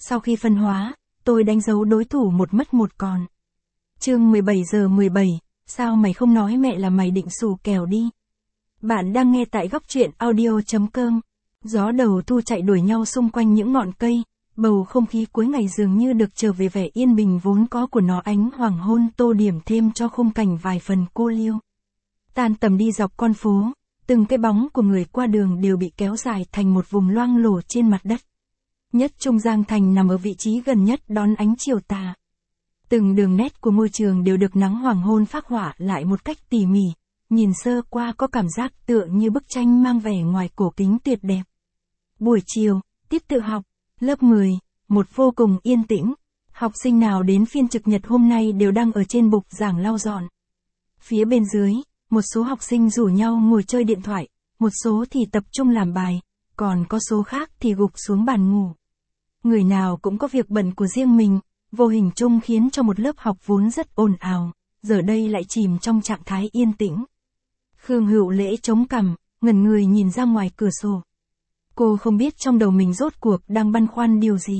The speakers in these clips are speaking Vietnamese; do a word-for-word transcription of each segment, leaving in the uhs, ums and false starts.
Sau khi phân hóa, tôi đánh dấu đối thủ một mất một còn. Chương mười bảy giờ mười bảy, sao mày không nói mẹ là mày định xù kèo đi. Bạn đang nghe tại góc truyện audio chấm com. Gió đầu thu chạy đuổi nhau xung quanh những ngọn cây, bầu không khí cuối ngày dường như được trở về vẻ yên bình vốn có của nó, ánh hoàng hôn tô điểm thêm cho khung cảnh vài phần cô liêu. Tan tầm đi dọc con phố, từng cái bóng của người qua đường đều bị kéo dài thành một vùng loang lổ trên mặt đất. Nhất trung Giang Thành nằm ở vị trí gần nhất đón ánh chiều tà. Từng đường nét của ngôi trường đều được nắng hoàng hôn phác họa lại một cách tỉ mỉ, nhìn sơ qua có cảm giác tựa như bức tranh mang vẻ ngoài cổ kính tuyệt đẹp. Buổi chiều, tiết tự học, lớp mười, một vô cùng yên tĩnh. Học sinh nào đến phiên trực nhật hôm nay đều đang ở trên bục giảng lau dọn. Phía bên dưới, một số học sinh rủ nhau ngồi chơi điện thoại, một số thì tập trung làm bài, còn có số khác thì gục xuống bàn ngủ. Người nào cũng có việc bận của riêng mình, vô hình chung khiến cho một lớp học vốn rất ồn ào, giờ đây lại chìm trong trạng thái yên tĩnh. Khương Hữu Lễ chống cằm, ngẩn người nhìn ra ngoài cửa sổ. Cô không biết trong đầu mình rốt cuộc đang băn khoăn điều gì.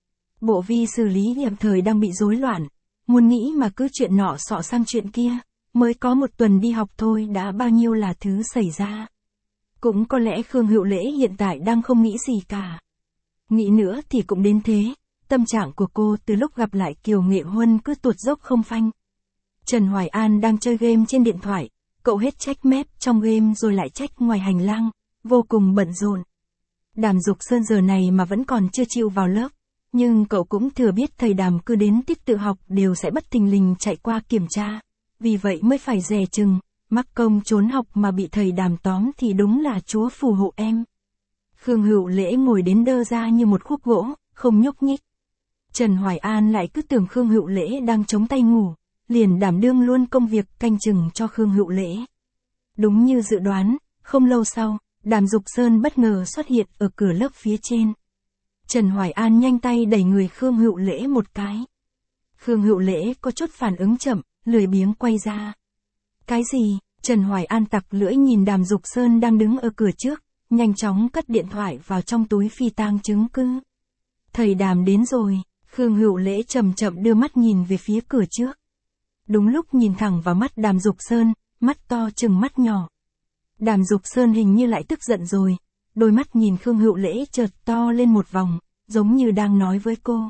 Bộ vi xử lý hiện thời đang bị rối loạn, muốn nghĩ mà cứ chuyện nọ xọ sang chuyện kia, mới có một tuần đi học thôi đã bao nhiêu là thứ xảy ra. Cũng có lẽ Khương Hữu Lễ hiện tại đang không nghĩ gì cả. Nghĩ nữa thì cũng đến thế, tâm trạng của cô từ lúc gặp lại Kiều Nghệ Huân cứ tuột dốc không phanh. Trần Hoài An đang chơi game trên điện thoại, cậu hết trách mép trong game rồi lại trách ngoài hành lang, vô cùng bận rộn. Đàm Dục Sơn giờ này mà vẫn còn chưa chịu vào lớp, nhưng cậu cũng thừa biết thầy Đàm cứ đến tiết tự học đều sẽ bất thình lình chạy qua kiểm tra, vì vậy mới phải dè chừng, mắc công trốn học mà bị thầy Đàm tóm thì đúng là Chúa phù hộ em. Khương Hữu Lễ ngồi đến đơ ra như một khúc gỗ, không nhúc nhích. Trần Hoài An lại cứ tưởng Khương Hữu Lễ đang chống tay ngủ, liền đảm đương luôn công việc canh chừng cho Khương Hữu Lễ. Đúng như dự đoán, không lâu sau, Đàm Dục Sơn bất ngờ xuất hiện ở cửa lớp phía trên. Trần Hoài An nhanh tay đẩy người Khương Hữu Lễ một cái. Khương Hữu Lễ có chút phản ứng chậm, lười biếng quay ra. Cái gì? Trần Hoài An tặc lưỡi nhìn Đàm Dục Sơn đang đứng ở cửa trước, nhanh chóng cất điện thoại vào trong túi phi tang chứng cứ. Thầy Đàm đến rồi, Khương Hữu Lễ chậm chậm đưa mắt nhìn về phía cửa trước. Đúng lúc nhìn thẳng vào mắt Đàm Dục Sơn, mắt to chừng mắt nhỏ. Đàm Dục Sơn hình như lại tức giận rồi, đôi mắt nhìn Khương Hữu Lễ chợt to lên một vòng, giống như đang nói với cô.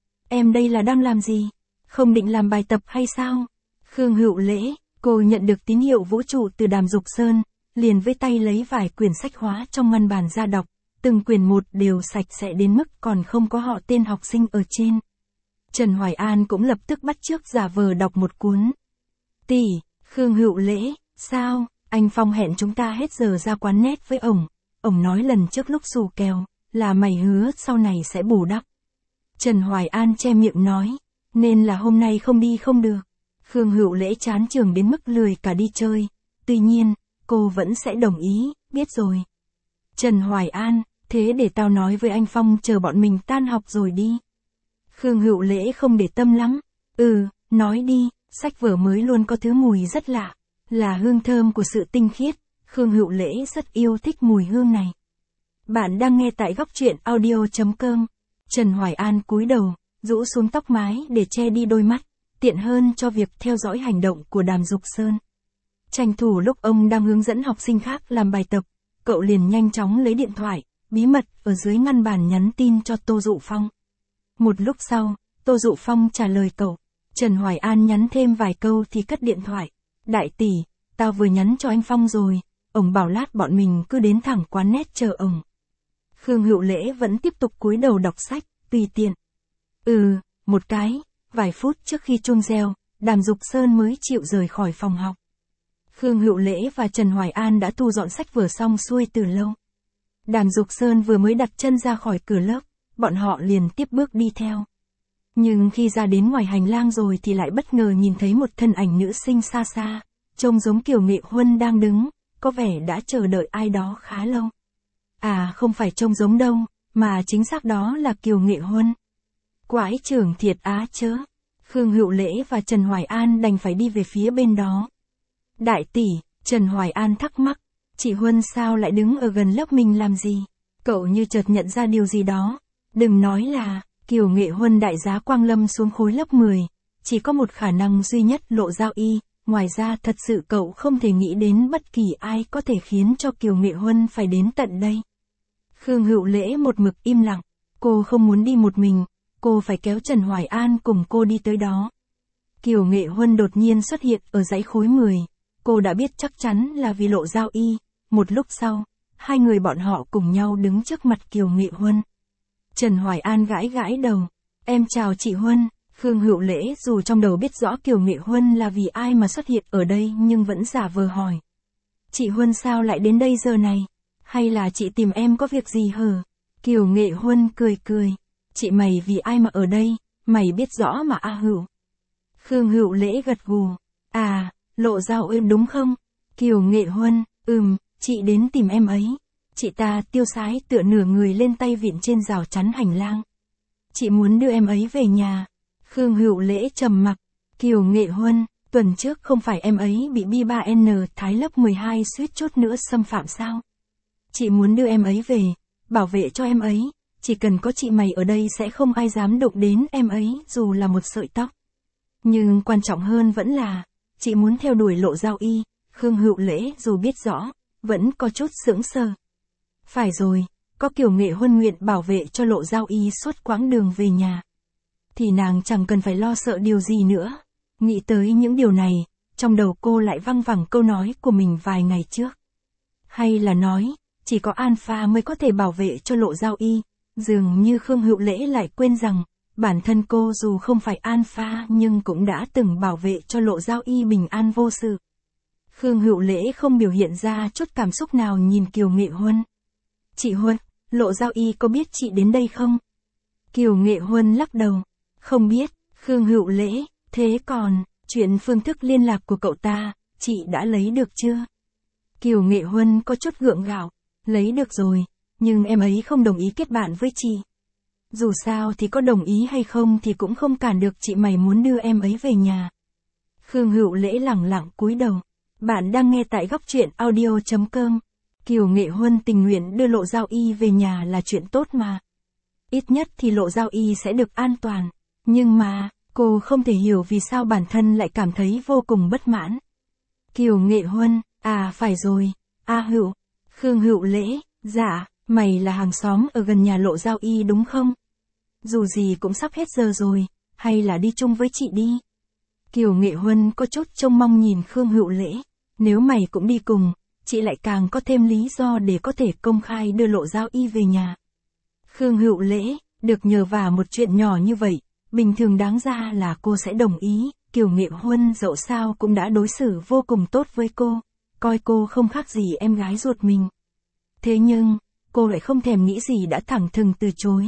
Em đây là đang làm gì? Không định làm bài tập hay sao? Khương Hữu Lễ, cô nhận được tín hiệu vũ trụ từ Đàm Dục Sơn, liền với tay lấy vài quyển sách hóa trong ngăn bàn ra đọc, từng quyển một đều sạch sẽ đến mức còn không có họ tên học sinh ở trên. Trần Hoài An cũng lập tức bắt chước giả vờ đọc một cuốn. Tỷ, Khương Hữu Lễ, sao? Anh Phong hẹn chúng ta hết giờ ra quán net với ổng, ổng nói lần trước lúc xù kèo, là mày hứa sau này sẽ bù đắp. Trần Hoài An che miệng nói, nên là hôm nay không đi không được. Khương Hữu Lễ chán trường đến mức lười cả đi chơi, tuy nhiên, cô vẫn sẽ đồng ý, biết rồi. Trần Hoài An, thế để tao nói với anh Phong chờ bọn mình tan học rồi đi. Khương Hữu Lễ không để tâm lắm, ừ, nói đi, sách vở mới luôn có thứ mùi rất lạ. Là hương thơm của sự tinh khiết, Khương Hữu Lễ rất yêu thích mùi hương này. Bạn đang nghe tại góc truyện audio chấm com. Trần Hoài An cúi đầu, rũ xuống tóc mái để che đi đôi mắt, tiện hơn cho việc theo dõi hành động của Đàm Dục Sơn. Tranh thủ lúc ông đang hướng dẫn học sinh khác làm bài tập, cậu liền nhanh chóng lấy điện thoại, bí mật ở dưới ngăn bàn nhắn tin cho Tô Dụ Phong. Một lúc sau, Tô Dụ Phong trả lời cậu, Trần Hoài An nhắn thêm vài câu thì cất điện thoại. Đại tỷ, tao vừa nhắn cho anh Phong rồi, ổng bảo lát bọn mình cứ đến thẳng quán net chờ ổng. Khương Hữu Lễ vẫn tiếp tục cúi đầu đọc sách, tùy tiện. Ừ, một cái, vài phút trước khi chuông reo, Đàm Dục Sơn mới chịu rời khỏi phòng học. Khương Hữu Lễ và Trần Hoài An đã thu dọn sách vở xong xuôi từ lâu. Đàm Dục Sơn vừa mới đặt chân ra khỏi cửa lớp, bọn họ liền tiếp bước đi theo. Nhưng khi ra đến ngoài hành lang rồi thì lại bất ngờ nhìn thấy một thân ảnh nữ sinh xa xa, trông giống Kiều Nghệ Huân đang đứng, có vẻ đã chờ đợi ai đó khá lâu. À không phải trông giống đâu, mà chính xác đó là Kiều Nghệ Huân. Quái trưởng thiệt á chớ. Khương Hữu Lễ và Trần Hoài An đành phải đi về phía bên đó. Đại tỷ, Trần Hoài An thắc mắc, chị Huân sao lại đứng ở gần lớp mình làm gì? Cậu như chợt nhận ra điều gì đó. Đừng nói là, Kiều Nghệ Huân đại giá Quang Lâm xuống khối lớp mười, chỉ có một khả năng duy nhất Lộ Giao Y, ngoài ra thật sự cậu không thể nghĩ đến bất kỳ ai có thể khiến cho Kiều Nghệ Huân phải đến tận đây. Khương Hữu Lễ một mực im lặng, cô không muốn đi một mình, cô phải kéo Trần Hoài An cùng cô đi tới đó. Kiều Nghệ Huân đột nhiên xuất hiện ở dãy khối mười, cô đã biết chắc chắn là vì Lộ Giao Y, một lúc sau, hai người bọn họ cùng nhau đứng trước mặt Kiều Nghệ Huân. Trần Hoài An gãi gãi đầu, em chào chị Huân. Khương Hữu Lễ dù trong đầu biết rõ Kiều Nghệ Huân là vì ai mà xuất hiện ở đây nhưng vẫn giả vờ hỏi. Chị Huân sao lại đến đây giờ này? Hay là chị tìm em có việc gì hở? Kiều Nghệ Huân cười cười. Chị mày vì ai mà ở đây, mày biết rõ mà A Hữu. Khương Hữu Lễ gật gù. À, Lộ Giao êm đúng không? Kiều Nghệ Huân, ừm, chị đến tìm em ấy. Chị ta tiêu sái tựa nửa người lên tay vịn trên rào chắn hành lang. Chị muốn đưa em ấy về nhà. Khương Hữu Lễ trầm mặc. Kiều Nghệ Huân, tuần trước không phải em ấy bị B ba N Thái lớp mười hai suýt chút nữa xâm phạm sao? Chị muốn đưa em ấy về, bảo vệ cho em ấy, chỉ cần có chị mày ở đây sẽ không ai dám đụng đến em ấy dù là một sợi tóc. Nhưng quan trọng hơn vẫn là, chị muốn theo đuổi Lộ Giao Y. Khương Hữu Lễ dù biết rõ, vẫn có chút sững sờ. Phải rồi, có Kiều Nghệ Huân nguyện bảo vệ cho Lộ Giao Y suốt quãng đường về nhà, thì nàng chẳng cần phải lo sợ điều gì nữa. Nghĩ tới những điều này, trong đầu cô lại văng vẳng câu nói của mình vài ngày trước. Hay là nói, chỉ có Alpha mới có thể bảo vệ cho Lộ Giao Y. Dường như Khương Hữu Lễ lại quên rằng, bản thân cô dù không phải Alpha nhưng cũng đã từng bảo vệ cho Lộ Giao Y bình an vô sự. Khương Hữu Lễ không biểu hiện ra chút cảm xúc nào nhìn Kiều Nghệ Huân. Chị Huân, Lộ Giao Y có biết chị đến đây không? Kiều Nghệ Huân lắc đầu. Không biết. Khương Hữu Lễ, thế còn, chuyện phương thức liên lạc của cậu ta, chị đã lấy được chưa? Kiều Nghệ Huân có chút gượng gạo. Lấy được rồi, nhưng em ấy không đồng ý kết bạn với chị. Dù sao thì có đồng ý hay không thì cũng không cản được chị mày muốn đưa em ấy về nhà. Khương Hữu Lễ lẳng lặng cúi đầu. Bạn đang nghe tại góc truyện audio chấm com. Kiều Nghệ Huân tình nguyện đưa Lộ Giao Y về nhà là chuyện tốt mà. Ít nhất thì Lộ Giao Y sẽ được an toàn. Nhưng mà, cô không thể hiểu vì sao bản thân lại cảm thấy vô cùng bất mãn. Kiều Nghệ Huân, à phải rồi, A Hữu. Khương Hữu Lễ, dạ, mày là hàng xóm ở gần nhà Lộ Giao Y đúng không? Dù gì cũng sắp hết giờ rồi, hay là đi chung với chị đi. Kiều Nghệ Huân có chút trông mong nhìn Khương Hữu Lễ. Nếu mày cũng đi cùng, chị lại càng có thêm lý do để có thể công khai đưa Lộ Giao Y về nhà. Khương Hữu Lễ, được nhờ vả một chuyện nhỏ như vậy, bình thường đáng ra là cô sẽ đồng ý. Kiều Nghệ Huân dẫu sao cũng đã đối xử vô cùng tốt với cô, coi cô không khác gì em gái ruột mình. Thế nhưng, cô lại không thèm nghĩ gì đã thẳng thừng từ chối.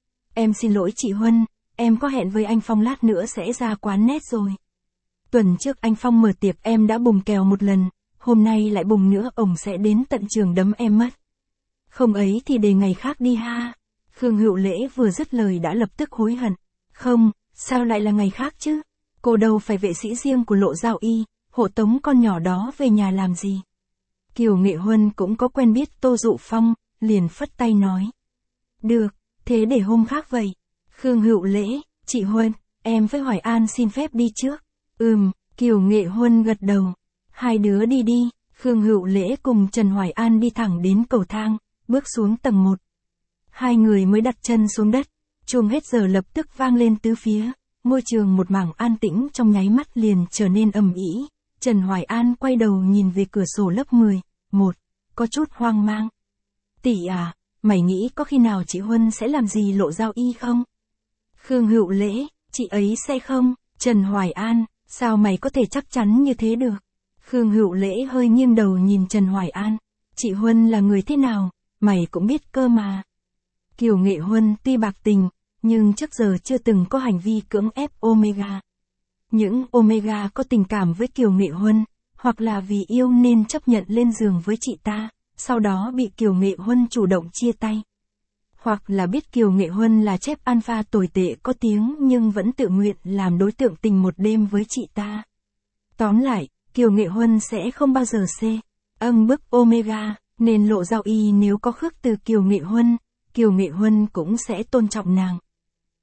Em xin lỗi chị Huân, em có hẹn với anh Phong lát nữa sẽ ra quán nét rồi. Tuần trước anh Phong mở tiệc em đã bùng kèo một lần, hôm nay lại bùng nữa ổng sẽ đến tận trường đấm em mất. Không ấy thì để ngày khác đi ha. Khương Hữu Lễ vừa dứt lời đã lập tức hối hận. Không, sao lại là ngày khác chứ? Cô đâu phải vệ sĩ riêng của Lộ Giao Y, hộ tống con nhỏ đó về nhà làm gì? Kiều Nghệ Huân cũng có quen biết Tô Dụ Phong, liền phất tay nói. Được, thế để hôm khác vậy. Khương Hữu Lễ, chị Huân, em với Hoài An xin phép đi trước. Ừm, Kiều Nghệ Huân gật đầu. Hai đứa đi đi. Khương Hữu Lễ cùng Trần Hoài An đi thẳng đến cầu thang, bước xuống tầng một. Hai người mới đặt chân xuống đất, chuông hết giờ lập tức vang lên tứ phía, ngôi trường một mảng an tĩnh trong nháy mắt liền trở nên ầm ĩ. Trần Hoài An quay đầu nhìn về cửa sổ lớp mười, một, có chút hoang mang. Tỷ à, mày nghĩ có khi nào chị Huân sẽ làm gì Lộ Giao Y không? Khương Hữu Lễ, chị ấy sẽ không. Trần Hoài An, sao mày có thể chắc chắn như thế được? Khương Hữu Lễ hơi nghiêng đầu nhìn Trần Hoài An. Chị Huân là người thế nào, mày cũng biết cơ mà. Kiều Nghệ Huân tuy bạc tình, nhưng trước giờ chưa từng có hành vi cưỡng ép Omega. Những Omega có tình cảm với Kiều Nghệ Huân, hoặc là vì yêu nên chấp nhận lên giường với chị ta, sau đó bị Kiều Nghệ Huân chủ động chia tay. Hoặc là biết Kiều Nghệ Huân là chép alpha tồi tệ có tiếng nhưng vẫn tự nguyện làm đối tượng tình một đêm với chị ta. Tóm lại, Kiều Nghệ Huân sẽ không bao giờ C, âm bức Omega, nên Lộ Giao Y nếu có khước từ Kiều Nghệ Huân, Kiều Nghệ Huân cũng sẽ tôn trọng nàng.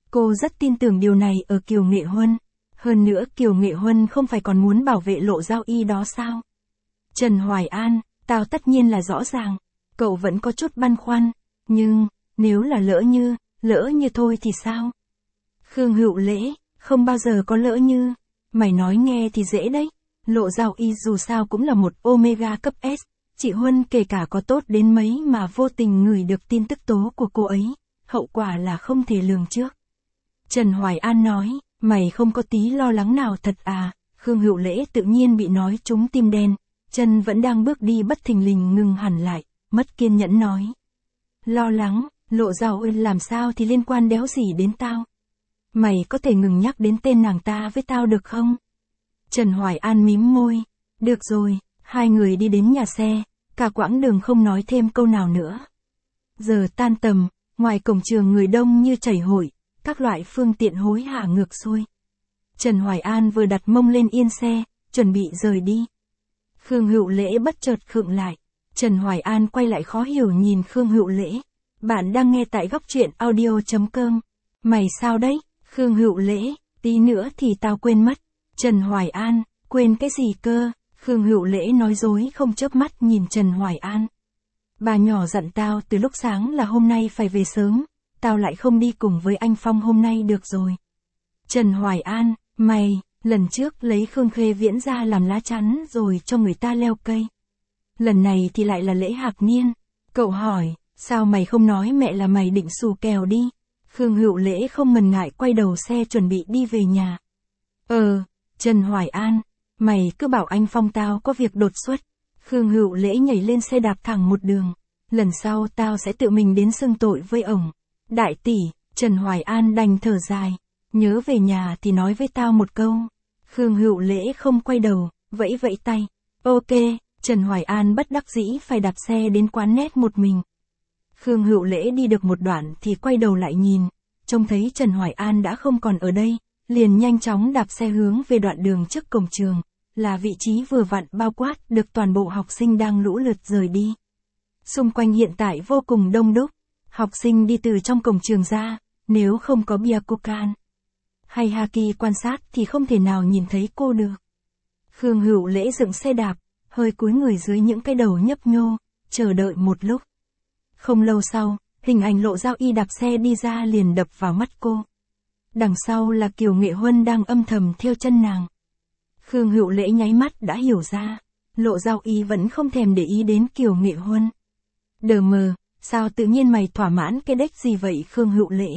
Cô rất tin tưởng điều này ở Kiều Nghệ Huân. Hơn nữa Kiều Nghệ Huân không phải còn muốn bảo vệ Lộ Giao Y đó sao? Trần Hoài An, tao tất nhiên là rõ ràng. Cậu vẫn có chút băn khoăn. Nhưng, nếu là lỡ như, lỡ như thôi thì sao? Khương Hữu Lễ, không bao giờ có lỡ như. Mày nói nghe thì dễ đấy. Lộ Giao Y dù sao cũng là một Omega cấp S. Chị Huân kể cả có tốt đến mấy mà vô tình ngửi được tin tức tố của cô ấy. Hậu quả là không thể lường trước. Trần Hoài An nói, mày không có tí lo lắng nào thật à? Khương Hữu Lễ tự nhiên bị nói trúng tim đen. Chân vẫn đang bước đi bất thình lình ngừng hẳn lại, mất kiên nhẫn nói. Lo lắng, Lộ Giao Y làm sao thì liên quan đéo gì đến tao. Mày có thể ngừng nhắc đến tên nàng ta với tao được không? Trần Hoài An mím môi. Được rồi, hai người đi đến nhà xe, cả quãng đường không nói thêm câu nào nữa. Giờ tan tầm, ngoài cổng trường người đông như chảy hội, các loại phương tiện hối hả ngược xuôi. Trần Hoài An vừa đặt mông lên yên xe, chuẩn bị rời đi. Khương Hữu Lễ bất chợt khựng lại. Trần Hoài An quay lại khó hiểu nhìn Khương Hữu Lễ. Bạn đang nghe tại góc truyện audio.com. Mày sao đấy? Khương Hữu Lễ, tí nữa thì tao quên mất. Trần Hoài An, quên cái gì cơ? Khương Hữu Lễ nói dối không chớp mắt nhìn Trần Hoài An. Bà nhỏ dặn tao từ lúc sáng là hôm nay phải về sớm, tao lại không đi cùng với anh Phong hôm nay được rồi. Trần Hoài An, mày, lần trước lấy Khương Khê Viễn ra làm lá chắn rồi cho người ta leo cây. Lần này thì lại là lễ hạc niên. Cậu hỏi, sao mày không nói mẹ là mày định xù kèo đi? Khương Hữu Lễ không ngần ngại quay đầu xe chuẩn bị đi về nhà. Ờ, Trần Hoài An, mày cứ bảo anh Phong tao có việc đột xuất. Khương Hữu Lễ nhảy lên xe đạp thẳng một đường. Lần sau tao sẽ tự mình đến xưng tội với ổng. Đại tỷ, Trần Hoài An đành thở dài. Nhớ về nhà thì nói với tao một câu. Khương Hữu Lễ không quay đầu, vẫy vẫy tay. Ok, Trần Hoài An bất đắc dĩ phải đạp xe đến quán net một mình. Khương Hữu Lễ đi được một đoạn thì quay đầu lại nhìn. Trông thấy Trần Hoài An đã không còn ở đây, liền nhanh chóng đạp xe hướng về đoạn đường trước cổng trường. Là vị trí vừa vặn bao quát được toàn bộ học sinh đang lũ lượt rời đi. Xung quanh hiện tại vô cùng đông đúc. Học sinh đi từ trong cổng trường ra, nếu không có Byakugan hay Haki quan sát thì không thể nào nhìn thấy cô được. Khương Hữu Lễ dựng xe đạp, hơi cúi người dưới những cái đầu nhấp nhô, chờ đợi một lúc. Không lâu sau, hình ảnh Lộ Giao Y đạp xe đi ra liền đập vào mắt cô. Đằng sau là Kiều Nghệ Huân đang âm thầm theo chân nàng. Khương Hữu Lễ nháy mắt đã hiểu ra, Lộ Giao Y vẫn không thèm để ý đến Kiều Nghệ Huân. Đờ mờ, sao tự nhiên mày thỏa mãn cái đếch gì vậy Khương Hữu Lễ?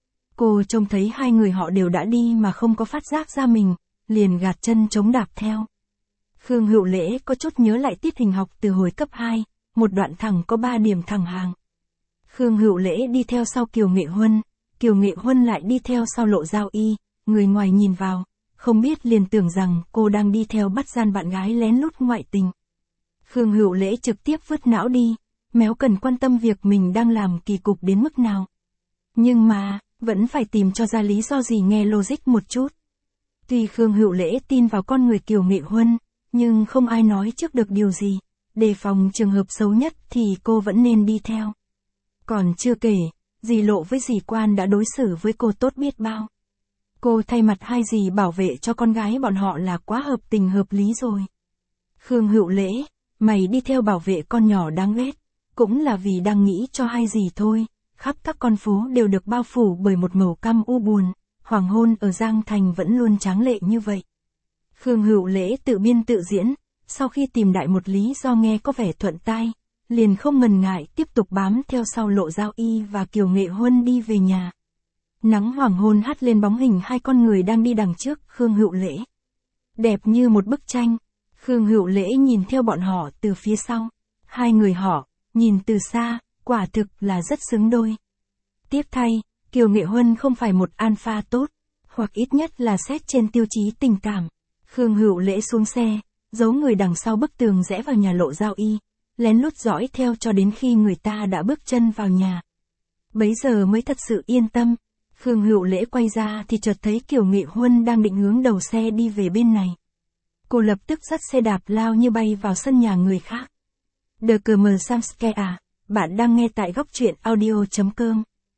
Cô trông thấy hai người họ đều đã đi mà không có phát giác ra mình, liền gạt chân chống đạp theo. Khương Hữu Lễ có chút nhớ lại tiết hình học từ hồi cấp hai, một đoạn thẳng có ba điểm thẳng hàng. Khương Hữu Lễ đi theo sau Kiều Nghệ Huân, Kiều Nghệ Huân lại đi theo sau Lộ Giao Y, người ngoài nhìn vào, không biết liền tưởng rằng cô đang đi theo bắt gian bạn gái lén lút ngoại tình. Khương Hữu Lễ trực tiếp vứt não đi, méo cần quan tâm việc mình đang làm kỳ cục đến mức nào. Nhưng mà, vẫn phải tìm cho ra lý do gì nghe logic một chút. Tuy Khương Hữu Lễ tin vào con người Kiều Nghệ Huân, nhưng không ai nói trước được điều gì, đề phòng trường hợp xấu nhất thì cô vẫn nên đi theo. Còn chưa kể, dì Lộ với dì Quan đã đối xử với cô tốt biết bao. Cô thay mặt hai dì bảo vệ cho con gái bọn họ là quá hợp tình hợp lý rồi. Khương Hữu Lễ, mày đi theo bảo vệ con nhỏ đáng ghét, cũng là vì đang nghĩ cho hai dì thôi. Khắp các con phố đều được bao phủ bởi một màu cam u buồn, hoàng hôn ở Giang Thành vẫn luôn tráng lệ như vậy. Khương Hữu Lễ tự biên tự diễn, sau khi tìm đại một lý do nghe có vẻ thuận tai, liền không ngần ngại tiếp tục bám theo sau Lộ Giao Y và Kiều Nghệ Huân đi về nhà. Nắng hoàng hôn hắt lên bóng hình hai con người đang đi đằng trước Khương Hữu Lễ. Đẹp như một bức tranh, Khương Hữu Lễ nhìn theo bọn họ từ phía sau. Hai người họ, nhìn từ xa, quả thực là rất xứng đôi. Tiếc thay, Kiều Nghệ Huân không phải một alpha tốt, hoặc ít nhất là xét trên tiêu chí tình cảm. Khương Hữu Lễ xuống xe, giấu người đằng sau bức tường rẽ vào nhà Lộ Giao Y, lén lút dõi theo cho đến khi người ta đã bước chân vào nhà. Bấy giờ mới thật sự yên tâm. Khương Hữu Lễ quay ra thì chợt thấy Kiều Nghệ Huân đang định hướng đầu xe đi về bên này. Cô lập tức dắt xe đạp lao như bay vào sân nhà người khác. The Cờ Mờ Samske à, bạn đang nghe tại góc truyện audio.com.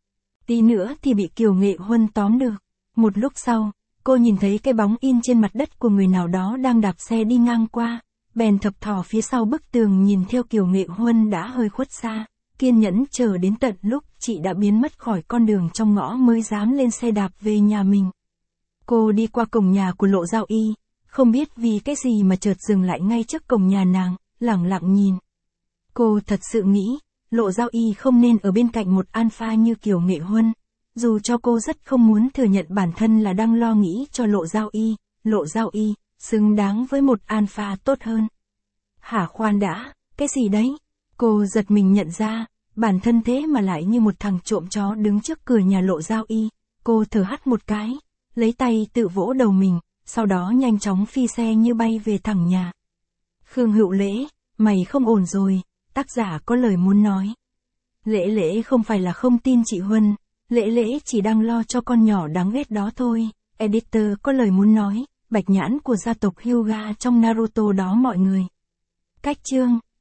Tí nữa thì bị Kiều Nghệ Huân tóm được. Một lúc sau, cô nhìn thấy cái bóng in trên mặt đất của người nào đó đang đạp xe đi ngang qua, bèn thập thò phía sau bức tường nhìn theo Kiều Nghệ Huân đã hơi khuất xa, kiên nhẫn chờ đến tận lúc chị đã biến mất khỏi con đường trong ngõ mới dám lên xe đạp về nhà mình. Cô đi qua cổng nhà của Lộ Giao Y, không biết vì cái gì mà chợt dừng lại ngay trước cổng nhà nàng, lẳng lặng nhìn. Cô thật sự nghĩ, Lộ Giao Y không nên ở bên cạnh một alpha như Kiều Nghệ Huân, dù cho cô rất không muốn thừa nhận bản thân là đang lo nghĩ cho Lộ Giao Y, Lộ Giao Y, xứng đáng với một alpha tốt hơn. Hả, khoan đã, cái gì đấy? Cô giật mình nhận ra, bản thân thế mà lại như một thằng trộm chó đứng trước cửa nhà Lộ Giao Y. Cô thở hắt một cái, lấy tay tự vỗ đầu mình, sau đó nhanh chóng phi xe như bay về thẳng nhà. Khương Hữu Lễ, mày không ổn rồi, tác giả có lời muốn nói. Lễ Lễ không phải là không tin chị Huân, Lễ Lễ chỉ đang lo cho con nhỏ đáng ghét đó thôi. Editor có lời muốn nói, bạch nhãn của gia tộc Hyuga trong Naruto đó mọi người. Cách chương